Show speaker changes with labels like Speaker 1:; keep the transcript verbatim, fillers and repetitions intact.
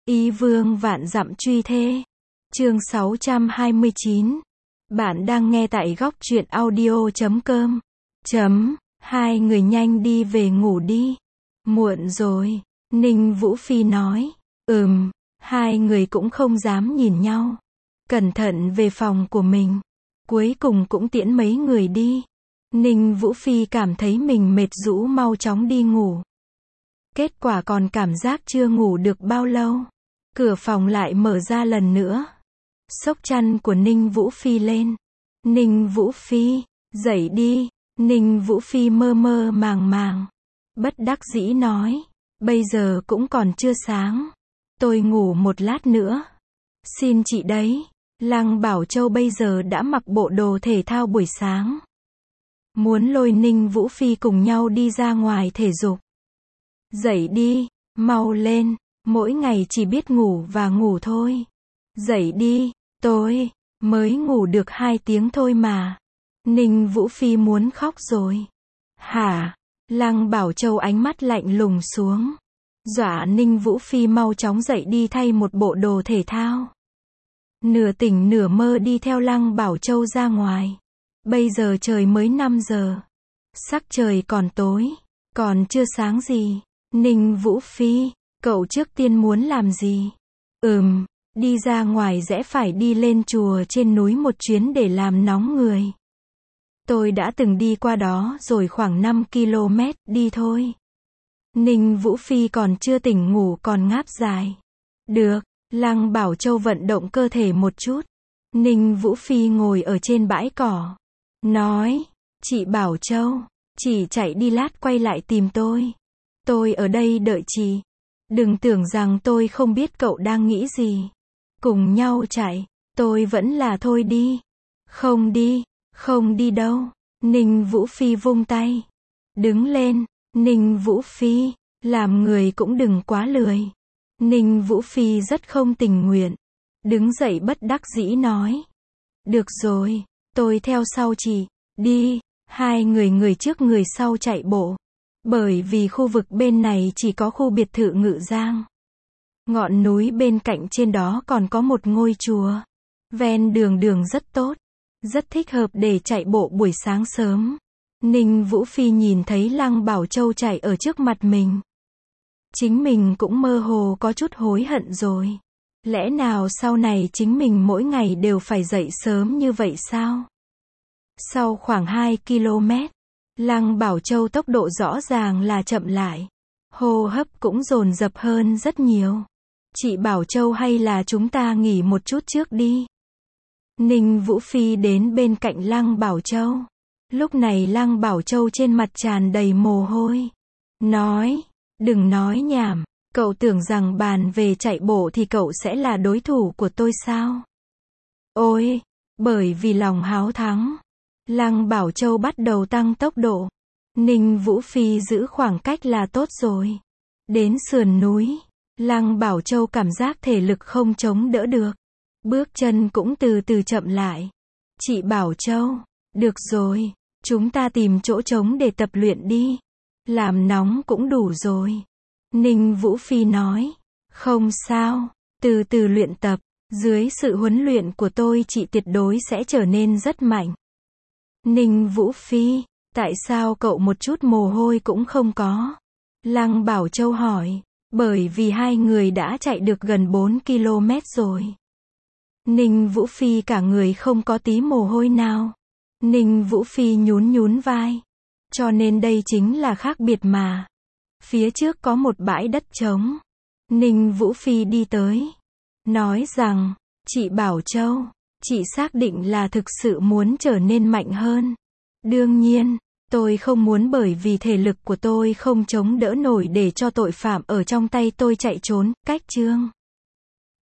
Speaker 1: Ý vương vạn dặm truy thê. Chương sáu trăm hai mươi chín. Bạn đang nghe tại góc truyện audio chấm com. Chấm, hai người nhanh đi về ngủ đi. Muộn rồi, Ninh Vũ Phi nói. Ừm, hai người cũng không dám nhìn nhau. Cẩn thận về phòng của mình. Cuối cùng cũng tiễn mấy người đi. Ninh Vũ Phi cảm thấy mình mệt rũ mau chóng đi ngủ. Kết quả còn cảm giác chưa ngủ được bao lâu. Cửa phòng lại mở ra lần nữa. Xốc chăn của Ninh Vũ Phi lên. Ninh Vũ Phi, dậy đi. Ninh Vũ Phi mơ mơ màng màng. Bất đắc dĩ nói. Bây giờ cũng còn chưa sáng. Tôi ngủ một lát nữa. Xin chị đấy. Lăng Bảo Châu bây giờ đã mặc bộ đồ thể thao buổi sáng. Muốn lôi Ninh Vũ Phi cùng nhau đi ra ngoài thể dục. Dậy đi, mau lên. Mỗi ngày chỉ biết ngủ và ngủ thôi. Dậy đi, tôi mới ngủ được hai tiếng thôi mà. Ninh Vũ Phi muốn khóc rồi. Hả? Lăng Bảo Châu ánh mắt lạnh lùng xuống. Dọa Ninh Vũ Phi mau chóng dậy đi thay một bộ đồ thể thao. Nửa tỉnh nửa mơ đi theo Lăng Bảo Châu ra ngoài. Bây giờ trời mới năm giờ. Sắc trời còn tối. Còn chưa sáng gì. Ninh Vũ Phi, cậu trước tiên muốn làm gì? Ừm, đi ra ngoài rẽ phải đi lên chùa trên núi một chuyến để làm nóng người. Tôi đã từng đi qua đó rồi, khoảng năm ki lô mét, đi thôi. Ninh Vũ Phi còn chưa tỉnh ngủ còn ngáp dài. Được, Lăng Bảo Châu vận động cơ thể một chút. Ninh Vũ Phi ngồi ở trên bãi cỏ. Nói, chị Bảo Châu, chị chạy đi lát quay lại tìm tôi. Tôi ở đây đợi chị. Đừng tưởng rằng tôi không biết cậu đang nghĩ gì. Cùng nhau chạy, tôi vẫn là thôi đi. Không đi, không đi đâu. Ninh Vũ Phi vung tay. Đứng lên, Ninh Vũ Phi, làm người cũng đừng quá lười. Ninh Vũ Phi rất không tình nguyện. Đứng dậy bất đắc dĩ nói. Được rồi, tôi theo sau chị. Đi, hai người người trước người sau chạy bộ. Bởi vì khu vực bên này chỉ có khu biệt thự Ngự Giang. Ngọn núi bên cạnh trên đó còn có một ngôi chùa. Ven đường đường rất tốt. Rất thích hợp để chạy bộ buổi sáng sớm. Ninh Vũ Phi nhìn thấy Lăng Bảo Châu chạy ở trước mặt mình. Chính mình cũng mơ hồ có chút hối hận rồi. Lẽ nào sau này chính mình mỗi ngày đều phải dậy sớm như vậy sao? Sau khoảng hai ki lô mét. Lăng Bảo Châu tốc độ rõ ràng là chậm lại. Hô hấp cũng dồn dập hơn rất nhiều. Chị Bảo Châu hay là chúng ta nghỉ một chút trước đi. Ninh Vũ Phi đến bên cạnh Lăng Bảo Châu. Lúc này Lăng Bảo Châu trên mặt tràn đầy mồ hôi. Nói, đừng nói nhảm. Cậu tưởng rằng bàn về chạy bộ thì cậu sẽ là đối thủ của tôi sao? Ôi, bởi vì lòng háo thắng. Lăng Bảo Châu bắt đầu tăng tốc độ. Ninh Vũ Phi giữ khoảng cách là tốt rồi. Đến sườn núi, Lăng Bảo Châu cảm giác thể lực không chống đỡ được. Bước chân cũng từ từ chậm lại. Chị Bảo Châu, được rồi, chúng ta tìm chỗ trống để tập luyện đi. Làm nóng cũng đủ rồi. Ninh Vũ Phi nói. Không sao, từ từ luyện tập. Dưới sự huấn luyện của tôi chị tuyệt đối sẽ trở nên rất mạnh. Ninh Vũ Phi, tại sao cậu một chút mồ hôi cũng không có? Lăng Bảo Châu hỏi. Bởi vì hai người đã chạy được gần bốn ki lô mét rồi. Ninh Vũ Phi cả người không có tí mồ hôi nào. Ninh Vũ Phi nhún nhún vai. Cho nên đây chính là khác biệt mà. Phía trước có một bãi đất trống. Ninh Vũ Phi đi tới. Nói rằng, chị Bảo Châu, chị xác định là thực sự muốn trở nên mạnh hơn. Đương nhiên, tôi không muốn bởi vì thể lực của tôi không chống đỡ nổi để cho tội phạm ở trong tay tôi chạy trốn, cách chương.